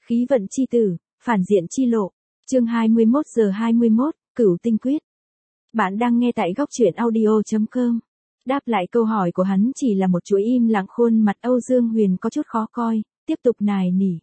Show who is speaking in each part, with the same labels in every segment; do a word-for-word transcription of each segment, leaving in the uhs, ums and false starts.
Speaker 1: Khí vận chi tử, phản diện chi lộ. Chương hai mươi mốt giờ hai mươi mốt, Cửu Tinh Quyết. Bạn đang nghe tại góc truyện audio chấm com. Đáp lại câu hỏi của hắn chỉ là một chuỗi im lặng, khuôn mặt Âu Dương Huyền có chút khó coi, tiếp tục nài nỉ.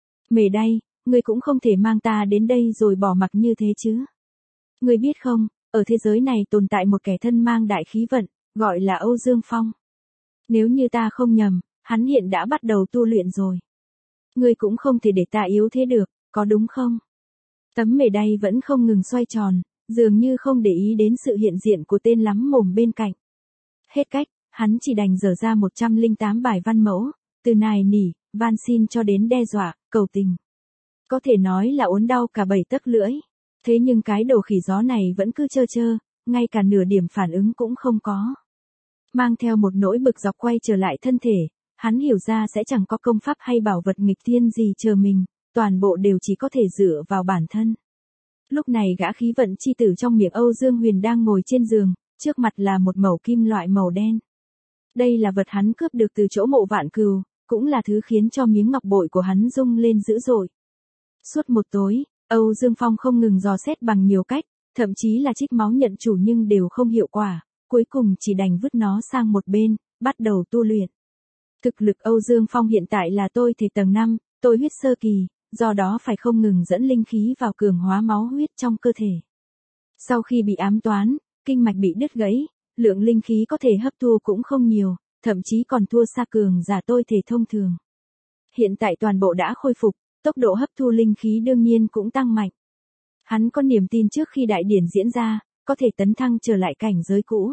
Speaker 1: Mề đây, ngươi cũng không thể mang ta đến đây rồi bỏ mặc như thế chứ. Ngươi biết không, ở thế giới này tồn tại một kẻ thân mang đại khí vận, gọi là Âu Dương Phong. Nếu như ta không nhầm, hắn hiện đã bắt đầu tu luyện rồi. Ngươi cũng không thể để ta yếu thế được, có đúng không? Tấm mề đay vẫn không ngừng xoay tròn, dường như không để ý đến sự hiện diện của tên lắm mồm bên cạnh. Hết cách, hắn chỉ đành dở ra một trăm lẻ tám bài văn mẫu, từ nài nỉ, van xin cho đến đe dọa, cầu tình. Có thể nói là uốn đau cả bảy tấc lưỡi. Thế nhưng cái đầu khỉ gió này vẫn cứ chơ chơ, ngay cả nửa điểm phản ứng cũng không có. Mang theo một nỗi bực dọc quay trở lại thân thể, hắn hiểu ra sẽ chẳng có công pháp hay bảo vật nghịch thiên gì chờ mình, toàn bộ đều chỉ có thể dựa vào bản thân. Lúc này gã khí vận chi tử trong miệng Âu Dương Huyền đang ngồi trên giường, trước mặt là một mẩu kim loại màu đen. Đây là vật hắn cướp được từ chỗ Mộ Vạn Cừu, cũng là thứ khiến cho miếng ngọc bội của hắn rung lên dữ dội. Suốt một tối, Âu Dương Phong không ngừng dò xét bằng nhiều cách, thậm chí là trích máu nhận chủ nhưng đều không hiệu quả, cuối cùng chỉ đành vứt nó sang một bên, bắt đầu tu luyện. Thực lực Âu Dương Phong hiện tại là tôi thể tầng năm, tôi huyết sơ kỳ, do đó phải không ngừng dẫn linh khí vào cường hóa máu huyết trong cơ thể. Sau khi bị ám toán, kinh mạch bị đứt gãy, lượng linh khí có thể hấp thu cũng không nhiều, thậm chí còn thua xa cường giả tôi thể thông thường. Hiện tại toàn bộ đã khôi phục, tốc độ hấp thu linh khí đương nhiên cũng tăng mạnh. Hắn có niềm tin trước khi đại điển diễn ra, có thể tấn thăng trở lại cảnh giới cũ.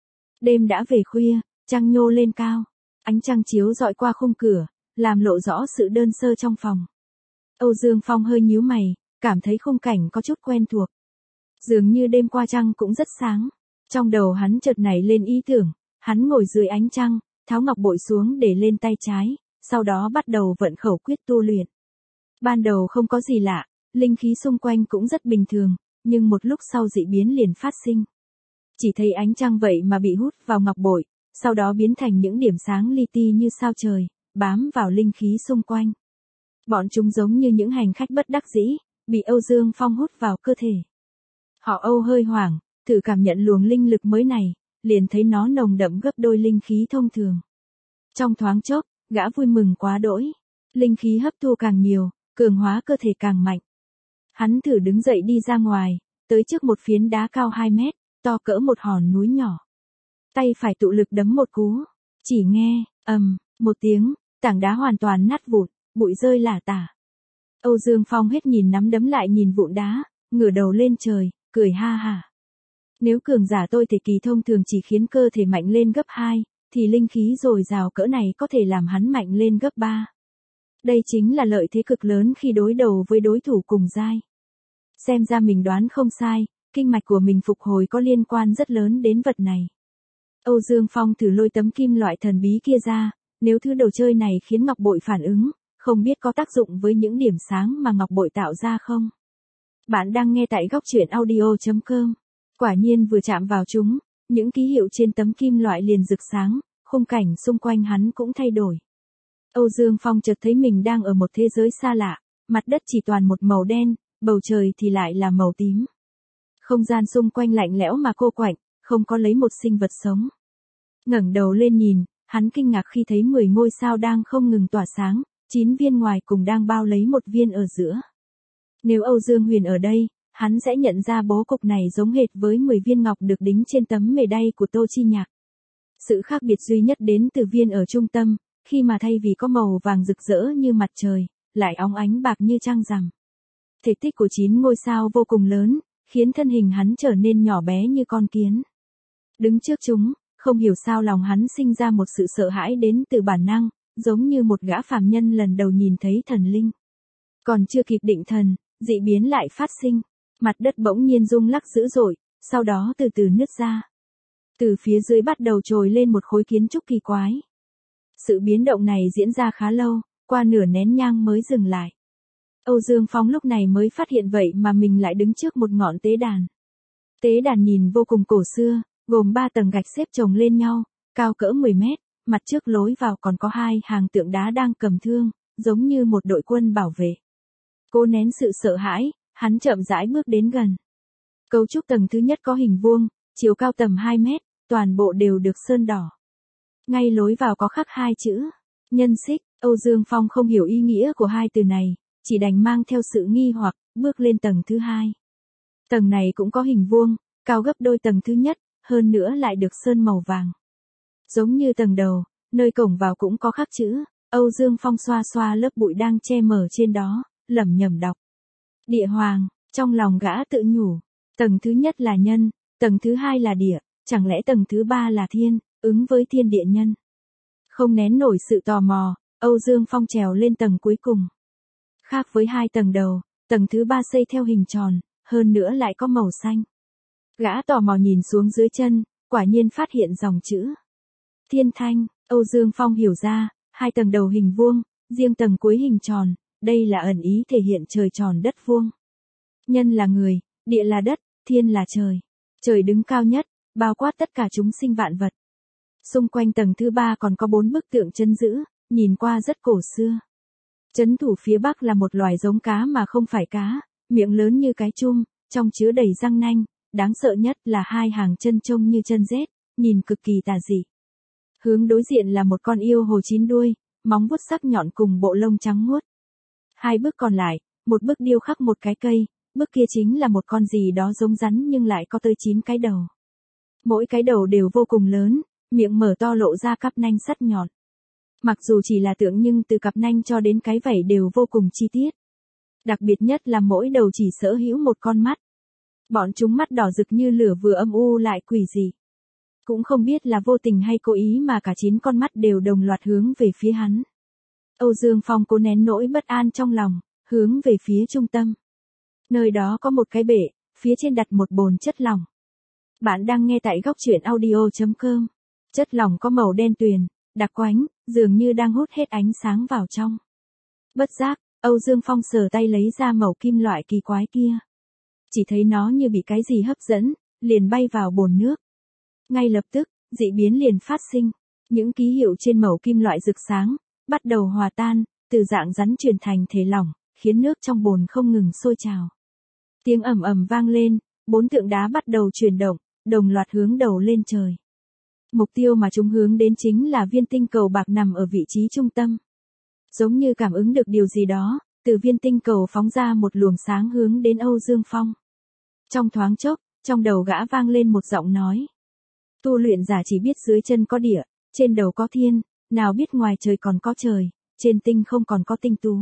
Speaker 1: Đêm đã về khuya, trăng nhô lên cao, ánh trăng chiếu rọi qua khung cửa, làm lộ rõ sự đơn sơ trong phòng. Âu Dương Phong hơi nhíu mày, cảm thấy khung cảnh có chút quen thuộc. Dường như đêm qua trăng cũng rất sáng. Trong đầu hắn chợt nảy lên ý tưởng, hắn ngồi dưới ánh trăng, tháo ngọc bội xuống để lên tay trái, sau đó bắt đầu vận khẩu quyết tu luyện. Ban đầu không có gì lạ, linh khí xung quanh cũng rất bình thường, nhưng một lúc sau dị biến liền phát sinh. Chỉ thấy ánh trăng vậy mà bị hút vào ngọc bội, sau đó biến thành những điểm sáng li ti như sao trời, bám vào linh khí xung quanh. Bọn chúng giống như những hành khách bất đắc dĩ, bị Âu Dương Phong hút vào cơ thể. Họ Âu hơi hoảng, thử cảm nhận luồng linh lực mới này, liền thấy nó nồng đậm gấp đôi linh khí thông thường. Trong thoáng chốc, gã vui mừng quá đỗi. Linh khí hấp thu càng nhiều, cường hóa cơ thể càng mạnh. Hắn thử đứng dậy đi ra ngoài, tới trước một phiến đá cao hai mét, to cỡ một hòn núi nhỏ. Tay phải tụ lực đấm một cú, chỉ nghe, ầm, một tiếng, tảng đá hoàn toàn nát vụn, bụi rơi lả tả. Âu Dương Phong hết nhìn nắm đấm lại nhìn vụn đá, ngửa đầu lên trời, cười ha hả. Nếu cường giả tôi thể kỳ thông thường chỉ khiến cơ thể mạnh lên gấp hai, thì linh khí dồi dào cỡ này có thể làm hắn mạnh lên gấp ba. Đây chính là lợi thế cực lớn khi đối đầu với đối thủ cùng giai. Xem ra mình đoán không sai, kinh mạch của mình phục hồi có liên quan rất lớn đến vật này. Âu Dương Phong thử lôi tấm kim loại thần bí kia ra, nếu thứ đồ chơi này khiến ngọc bội phản ứng, không biết có tác dụng với những điểm sáng mà ngọc bội tạo ra không? Bạn đang nghe tại góc truyện audio chấm com. Quả nhiên vừa chạm vào chúng, những ký hiệu trên tấm kim loại liền rực sáng, khung cảnh xung quanh hắn cũng thay đổi. Âu Dương Phong chợt thấy mình đang ở một thế giới xa lạ, mặt đất chỉ toàn một màu đen, bầu trời thì lại là màu tím. Không gian xung quanh lạnh lẽo mà cô quạnh, không có lấy một sinh vật sống. Ngẩng đầu lên nhìn, hắn kinh ngạc khi thấy mười ngôi sao đang không ngừng tỏa sáng, chín viên ngoài cùng đang bao lấy một viên ở giữa. Nếu Âu Dương Huyền ở đây, hắn sẽ nhận ra bố cục này giống hệt với mười viên ngọc được đính trên tấm mề đay của Tô Chi Nhạc. Sự khác biệt duy nhất đến từ viên ở trung tâm, khi mà thay vì có màu vàng rực rỡ như mặt trời, lại óng ánh bạc như trăng rằm. Thể tích của chín ngôi sao vô cùng lớn, khiến thân hình hắn trở nên nhỏ bé như con kiến. Đứng trước chúng, không hiểu sao lòng hắn sinh ra một sự sợ hãi đến từ bản năng, giống như một gã phàm nhân lần đầu nhìn thấy thần linh. Còn chưa kịp định thần, dị biến lại phát sinh, mặt đất bỗng nhiên rung lắc dữ dội, sau đó từ từ nứt ra. Từ phía dưới bắt đầu trồi lên một khối kiến trúc kỳ quái. Sự biến động này diễn ra khá lâu, qua nửa nén nhang mới dừng lại. Âu Dương Phong lúc này mới phát hiện vậy mà mình lại đứng trước một ngọn tế đàn. Tế đàn nhìn vô cùng cổ xưa, gồm ba tầng gạch xếp chồng lên nhau, cao cỡ mười mét, mặt trước lối vào còn có hai hàng tượng đá đang cầm thương, giống như một đội quân bảo vệ. Cố nén sự sợ hãi, hắn chậm rãi bước đến gần. Cấu trúc tầng thứ nhất có hình vuông, chiều cao tầm hai mét, toàn bộ đều được sơn đỏ. Ngay lối vào có khắc hai chữ, nhân xích. Âu Dương Phong không hiểu ý nghĩa của hai từ này, chỉ đành mang theo sự nghi hoặc, bước lên tầng thứ hai. Tầng này cũng có hình vuông, cao gấp đôi tầng thứ nhất, hơn nữa lại được sơn màu vàng. Giống như tầng đầu, nơi cổng vào cũng có khắc chữ, Âu Dương Phong xoa xoa lớp bụi đang che mờ trên đó, lẩm nhẩm đọc. Địa hoàng, trong lòng gã tự nhủ, tầng thứ nhất là nhân, tầng thứ hai là địa, chẳng lẽ tầng thứ ba là thiên, ứng với thiên địa nhân. Không nén nổi sự tò mò, Âu Dương Phong trèo lên tầng cuối cùng. Khác với hai tầng đầu, tầng thứ ba xây theo hình tròn, hơn nữa lại có màu xanh. Gã tò mò nhìn xuống dưới chân, quả nhiên phát hiện dòng chữ Thiên Thanh. Âu Dương Phong hiểu ra, hai tầng đầu hình vuông, riêng tầng cuối hình tròn, đây là ẩn ý thể hiện trời tròn đất vuông. Nhân là người, địa là đất, thiên là trời. Trời đứng cao nhất, bao quát tất cả chúng sinh vạn vật. Xung quanh tầng thứ ba còn có bốn bức tượng trấn giữ, nhìn qua rất cổ xưa. Trấn thủ phía bắc là một loài giống cá mà không phải cá, miệng lớn như cái chum, trong chứa đầy răng nanh, đáng sợ nhất là hai hàng chân trông như chân rết, nhìn cực kỳ tà dị. Hướng đối diện là một con yêu hồ chín đuôi, móng vuốt sắc nhọn cùng bộ lông trắng muốt. Hai bức còn lại, một bức điêu khắc một cái cây, bức kia chính là một con gì đó giống rắn nhưng lại có tới chín cái đầu. Mỗi cái đầu đều vô cùng lớn, miệng mở to lộ ra cặp nanh sắt nhọn. Mặc dù chỉ là tượng nhưng từ cặp nanh cho đến cái vảy đều vô cùng chi tiết. Đặc biệt nhất là mỗi đầu chỉ sở hữu một con mắt. Bọn chúng mắt đỏ rực như lửa vừa âm u lại quỷ dị. Cũng không biết là vô tình hay cố ý mà cả chín con mắt đều đồng loạt hướng về phía hắn. Âu Dương Phong cố nén nỗi bất an trong lòng, hướng về phía trung tâm. Nơi đó có một cái bể, phía trên đặt một bồn chất lỏng. Bạn đang nghe tại góc truyện audio chấm com. Chất lỏng có màu đen tuyền, đặc quánh, dường như đang hút hết ánh sáng vào trong. Bất giác, Âu Dương Phong sờ tay lấy ra mẩu kim loại kỳ quái kia. Chỉ thấy nó như bị cái gì hấp dẫn, liền bay vào bồn nước. Ngay lập tức, dị biến liền phát sinh. Những ký hiệu trên mẩu kim loại rực sáng, bắt đầu hòa tan, từ dạng rắn chuyển thành thể lỏng, khiến nước trong bồn không ngừng sôi trào. Tiếng ầm ầm vang lên, bốn tượng đá bắt đầu chuyển động, đồng loạt hướng đầu lên trời. Mục tiêu mà chúng hướng đến chính là viên tinh cầu bạc nằm ở vị trí trung tâm. Giống như cảm ứng được điều gì đó, từ viên tinh cầu phóng ra một luồng sáng hướng đến Âu Dương Phong. Trong thoáng chốc, trong đầu gã vang lên một giọng nói. Tu luyện giả chỉ biết dưới chân có địa, trên đầu có thiên, nào biết ngoài trời còn có trời, trên tinh không còn có tinh tú.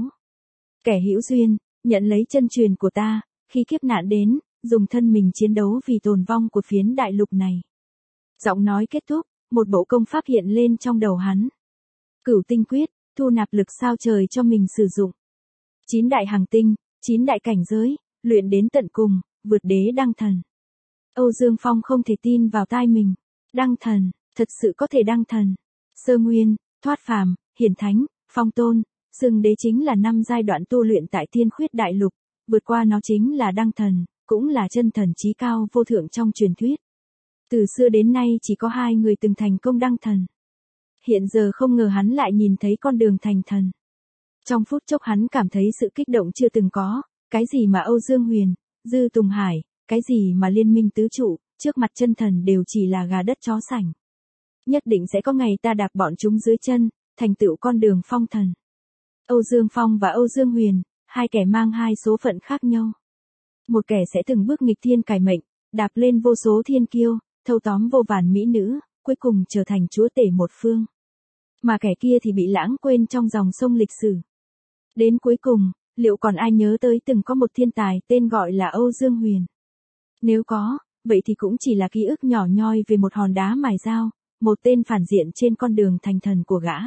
Speaker 1: Kẻ hữu duyên, nhận lấy chân truyền của ta, khi kiếp nạn đến, dùng thân mình chiến đấu vì tồn vong của phiến đại lục này. Giọng nói kết thúc, một bộ công pháp hiện lên trong đầu hắn. Cửu tinh quyết, thu nạp lực sao trời cho mình sử dụng. Chín đại hành tinh, chín đại cảnh giới, luyện đến tận cùng, vượt đế đăng thần. Âu Dương Phong không thể tin vào tai mình. Đăng thần, thật sự có thể đăng thần. Sơ nguyên, thoát phàm, hiển thánh, phong tôn, xưng đế chính là năm giai đoạn tu luyện tại Thiên Khuyết Đại Lục, vượt qua nó chính là đăng thần, cũng là chân thần chí cao vô thượng trong truyền thuyết. Từ xưa đến nay chỉ có hai người từng thành công đăng thần. Hiện giờ không ngờ hắn lại nhìn thấy con đường thành thần. Trong phút chốc hắn cảm thấy sự kích động chưa từng có, cái gì mà Âu Dương Huyền, Dư Tùng Hải, cái gì mà liên minh tứ trụ, trước mặt chân thần đều chỉ là gà đất chó sành. Nhất định sẽ có ngày ta đạp bọn chúng dưới chân, thành tựu con đường phong thần. Âu Dương Phong và Âu Dương Huyền, hai kẻ mang hai số phận khác nhau. Một kẻ sẽ từng bước nghịch thiên cải mệnh, đạp lên vô số thiên kiêu, thâu tóm vô vàn mỹ nữ, cuối cùng trở thành chúa tể một phương. Mà kẻ kia thì bị lãng quên trong dòng sông lịch sử. Đến cuối cùng, liệu còn ai nhớ tới từng có một thiên tài tên gọi là Âu Dương Huyền? Nếu có, vậy thì cũng chỉ là ký ức nhỏ nhoi về một hòn đá mài dao, một tên phản diện trên con đường thành thần của gã.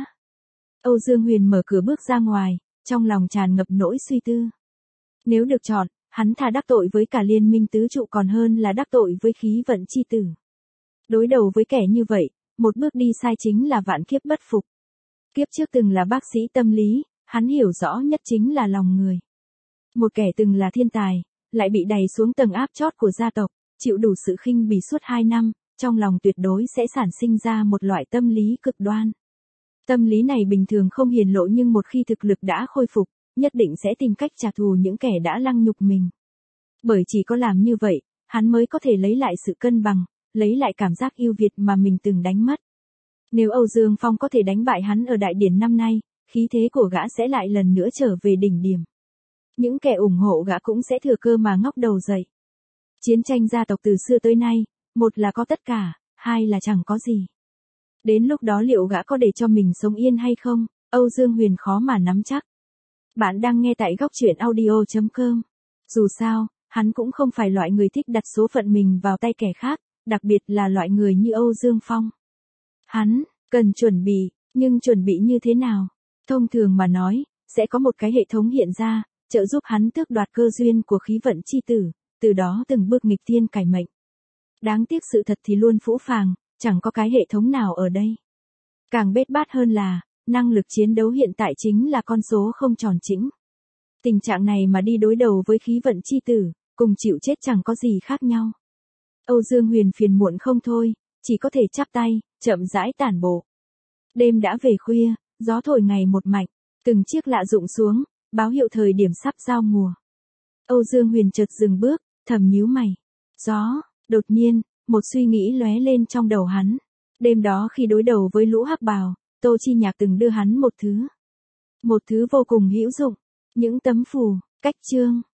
Speaker 1: Âu Dương Huyền mở cửa bước ra ngoài, trong lòng tràn ngập nỗi suy tư. Nếu được chọn, hắn thà đắc tội với cả liên minh tứ trụ còn hơn là đắc tội với khí vận chi tử. Đối đầu với kẻ như vậy, một bước đi sai chính là vạn kiếp bất phục. Kiếp trước từng là bác sĩ tâm lý, hắn hiểu rõ nhất chính là lòng người. Một kẻ từng là thiên tài, lại bị đày xuống tầng áp chót của gia tộc, chịu đủ sự khinh bỉ suốt hai năm, trong lòng tuyệt đối sẽ sản sinh ra một loại tâm lý cực đoan. Tâm lý này bình thường không hiển lộ nhưng một khi thực lực đã khôi phục, nhất định sẽ tìm cách trả thù những kẻ đã lăng nhục mình. Bởi chỉ có làm như vậy, hắn mới có thể lấy lại sự cân bằng, lấy lại cảm giác yêu Việt mà mình từng đánh mất. Nếu Âu Dương Phong có thể đánh bại hắn ở đại điển năm nay, khí thế của gã sẽ lại lần nữa trở về đỉnh điểm. Những kẻ ủng hộ gã cũng sẽ thừa cơ mà ngóc đầu dậy. Chiến tranh gia tộc từ xưa tới nay, một là có tất cả, hai là chẳng có gì. Đến lúc đó liệu gã có để cho mình sống yên hay không, Âu Dương Huyền khó mà nắm chắc. Bạn đang nghe tại góc truyện audio chấm com. Dù sao, hắn cũng không phải loại người thích đặt số phận mình vào tay kẻ khác, đặc biệt là loại người như Âu Dương Phong. Hắn cần chuẩn bị, nhưng chuẩn bị như thế nào? Thông thường mà nói, sẽ có một cái hệ thống hiện ra, trợ giúp hắn tước đoạt cơ duyên của khí vận chi tử, từ đó từng bước nghịch thiên cải mệnh. Đáng tiếc sự thật thì luôn phũ phàng, chẳng có cái hệ thống nào ở đây. Càng bết bát hơn là, năng lực chiến đấu hiện tại chính là con số không tròn chỉnh. Tình trạng này mà đi đối đầu với khí vận chi tử, cùng chịu chết chẳng có gì khác nhau. Âu Dương Huyền phiền muộn không thôi, chỉ có thể chắp tay, chậm rãi tản bộ. Đêm đã về khuya, gió thổi ngày một mạnh, từng chiếc lạ rụng xuống, báo hiệu thời điểm sắp giao mùa. Âu Dương Huyền chợt dừng bước, thầm nhíu mày. Gió, đột nhiên, một suy nghĩ lóe lên trong đầu hắn. Đêm đó khi đối đầu với lũ hắc bào, Tô Chi Nhạc từng đưa hắn một thứ. Một thứ vô cùng hữu dụng, những tấm phù, cách chương,